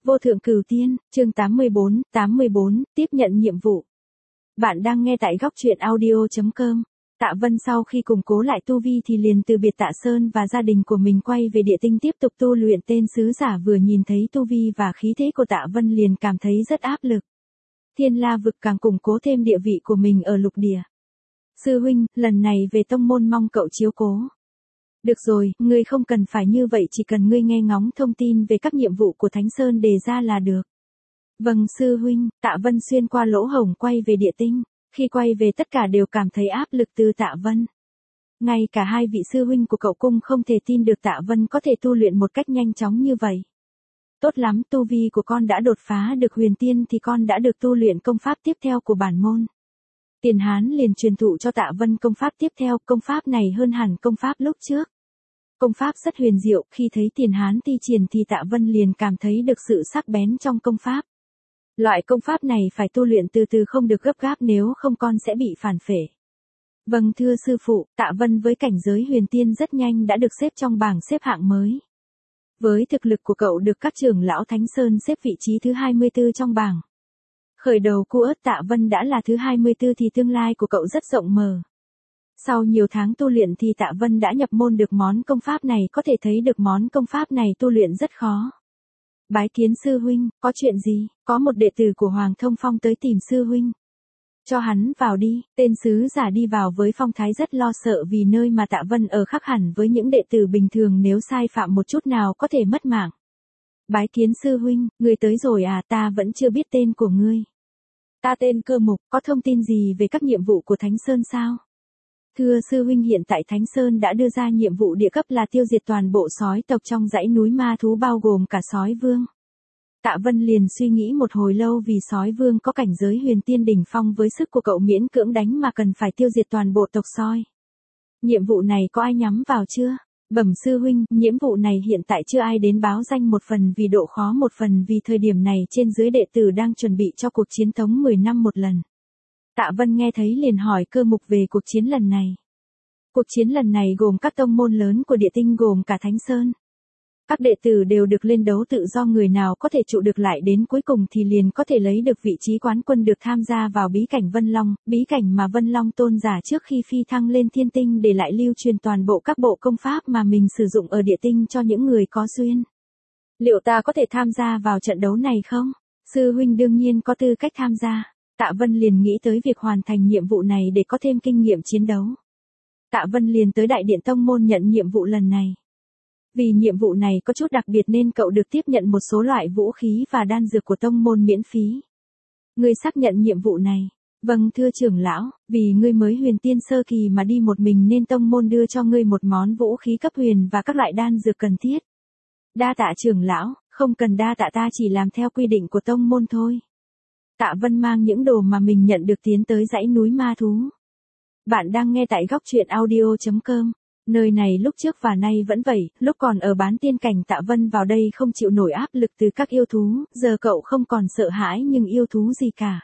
Vô thượng cửu tiên, chương 84, tiếp nhận nhiệm vụ. Bạn đang nghe tại góc truyện audio.com. Tạ Vân sau khi củng cố lại tu vi thì liền từ biệt Tạ Sơn và gia đình của mình quay về địa tinh tiếp tục tu luyện. Tên sứ giả vừa nhìn thấy tu vi và khí thế của Tạ Vân liền cảm thấy rất áp lực. Thiên La vực càng củng cố thêm địa vị của mình ở lục địa. Sư huynh, lần này về tông môn mong cậu chiếu cố. Được rồi, ngươi không cần phải như vậy, chỉ cần ngươi nghe ngóng thông tin về các nhiệm vụ của Thánh Sơn đề ra là được. Vâng sư huynh. Tạ Vân xuyên qua lỗ hổng quay về địa tinh. Khi quay về tất cả đều cảm thấy áp lực từ Tạ Vân. Ngay cả hai vị sư huynh của cậu cũng không thể tin được Tạ Vân có thể tu luyện một cách nhanh chóng như vậy. Tốt lắm, tu vi của con đã đột phá được huyền tiên thì con đã được tu luyện công pháp tiếp theo của bản môn. Tiền Hán liền truyền thụ cho Tạ Vân công pháp tiếp theo, công pháp này hơn hẳn công pháp lúc trước. Công pháp rất huyền diệu, khi thấy Tiền Hán thi triển thì Tạ Vân liền cảm thấy được sự sắc bén trong công pháp. Loại công pháp này phải tu luyện từ từ, không được gấp gáp, nếu không con sẽ bị phản phệ. Vâng thưa sư phụ. Tạ Vân với cảnh giới huyền tiên rất nhanh đã được xếp trong bảng xếp hạng mới. Với thực lực của cậu được các trưởng lão Thánh Sơn xếp vị trí thứ 24 trong bảng. Khởi đầu cu ớt Tạ Vân đã là thứ 24 thì tương lai của cậu rất rộng mở. Sau nhiều tháng tu luyện thì Tạ Vân đã nhập môn được món công pháp này, có thể thấy được món công pháp này tu luyện rất khó. Bái kiến sư huynh, có chuyện gì? Có một đệ tử của Hoàng Thông Phong tới tìm sư huynh. Cho hắn vào đi. Tên sứ giả đi vào với phong thái rất lo sợ, vì nơi mà Tạ Vân ở khác hẳn với những đệ tử bình thường, nếu sai phạm một chút nào có thể mất mạng. Bái kiến sư huynh, ngươi tới rồi à? Ta vẫn chưa biết tên của ngươi. Ta tên Cơ Mục, có thông tin gì về các nhiệm vụ của Thánh Sơn sao? Thưa sư huynh, hiện tại Thánh Sơn đã đưa ra nhiệm vụ địa cấp là tiêu diệt toàn bộ sói tộc trong dãy núi ma thú, bao gồm cả sói vương. Tạ Vân liền suy nghĩ một hồi lâu, vì sói vương có cảnh giới huyền tiên đỉnh phong, với sức của cậu miễn cưỡng đánh mà cần phải tiêu diệt toàn bộ tộc sói. Nhiệm vụ này có ai nhắm vào chưa? Bẩm sư huynh, nhiệm vụ này hiện tại chưa ai đến báo danh, một phần vì độ khó, một phần vì thời điểm này trên dưới đệ tử đang chuẩn bị cho cuộc chiến thống 10 năm một lần. Tạ Vân nghe thấy liền hỏi Cơ Mục về cuộc chiến lần này. Cuộc chiến lần này gồm các tông môn lớn của địa tinh, gồm cả Thánh Sơn. Các đệ tử đều được lên đấu tự do, người nào có thể trụ được lại đến cuối cùng thì liền có thể lấy được vị trí quán quân, được tham gia vào bí cảnh Vân Long, bí cảnh mà Vân Long tôn giả trước khi phi thăng lên thiên tinh để lại lưu truyền toàn bộ các bộ công pháp mà mình sử dụng ở địa tinh cho những người có duyên. Liệu ta có thể tham gia vào trận đấu này không? Sư huynh đương nhiên có tư cách tham gia. Tạ Vân liền nghĩ tới việc hoàn thành nhiệm vụ này để có thêm kinh nghiệm chiến đấu. Tạ Vân liền tới Đại Điện Tông Môn nhận nhiệm vụ lần này. Vì nhiệm vụ này có chút đặc biệt nên cậu được tiếp nhận một số loại vũ khí và đan dược của tông môn miễn phí. Ngươi xác nhận nhiệm vụ này? Vâng thưa trưởng lão, vì ngươi mới huyền tiên sơ kỳ mà đi một mình nên tông môn đưa cho ngươi một món vũ khí cấp huyền và các loại đan dược cần thiết. Đa tạ trưởng lão. Không cần đa tạ, ta chỉ làm theo quy định của tông môn thôi. Tạ Vân mang những đồ mà mình nhận được tiến tới dãy núi ma thú. Bạn đang nghe tại góc truyện audio.com. Nơi này lúc trước và nay vẫn vậy, lúc còn ở bán tiên cảnh Tạ Vân vào đây không chịu nổi áp lực từ các yêu thú, giờ cậu không còn sợ hãi nhưng yêu thú gì cả.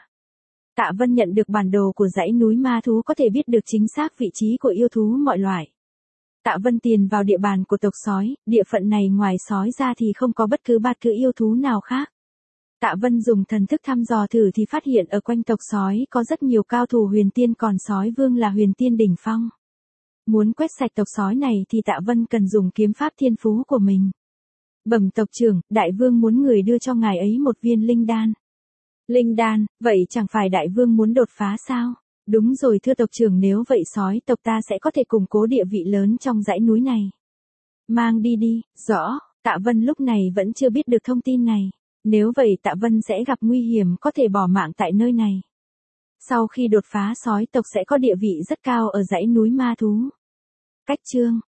Tạ Vân nhận được bản đồ của dãy núi ma thú, có thể biết được chính xác vị trí của yêu thú mọi loại. Tạ Vân tiền vào địa bàn của tộc sói, địa phận này ngoài sói ra thì không có bất cứ yêu thú nào khác. Tạ Vân dùng thần thức thăm dò thử thì phát hiện ở quanh tộc sói có rất nhiều cao thủ huyền tiên, còn sói vương là huyền tiên đỉnh phong. Muốn quét sạch tộc sói này thì Tạ Vân cần dùng kiếm pháp thiên phú của mình. Bẩm tộc trưởng, đại vương muốn người đưa cho ngài ấy một viên linh đan. Linh đan, vậy chẳng phải đại vương muốn đột phá sao? Đúng rồi thưa tộc trưởng, nếu vậy sói tộc ta sẽ có thể củng cố địa vị lớn trong dãy núi này. Mang đi đi. Rõ. Tạ Vân lúc này vẫn chưa biết được thông tin này. Nếu vậy Tạ Vân sẽ gặp nguy hiểm, có thể bỏ mạng tại nơi này. Sau khi đột phá, sói tộc sẽ có địa vị rất cao ở dãy núi ma thú. Cách chương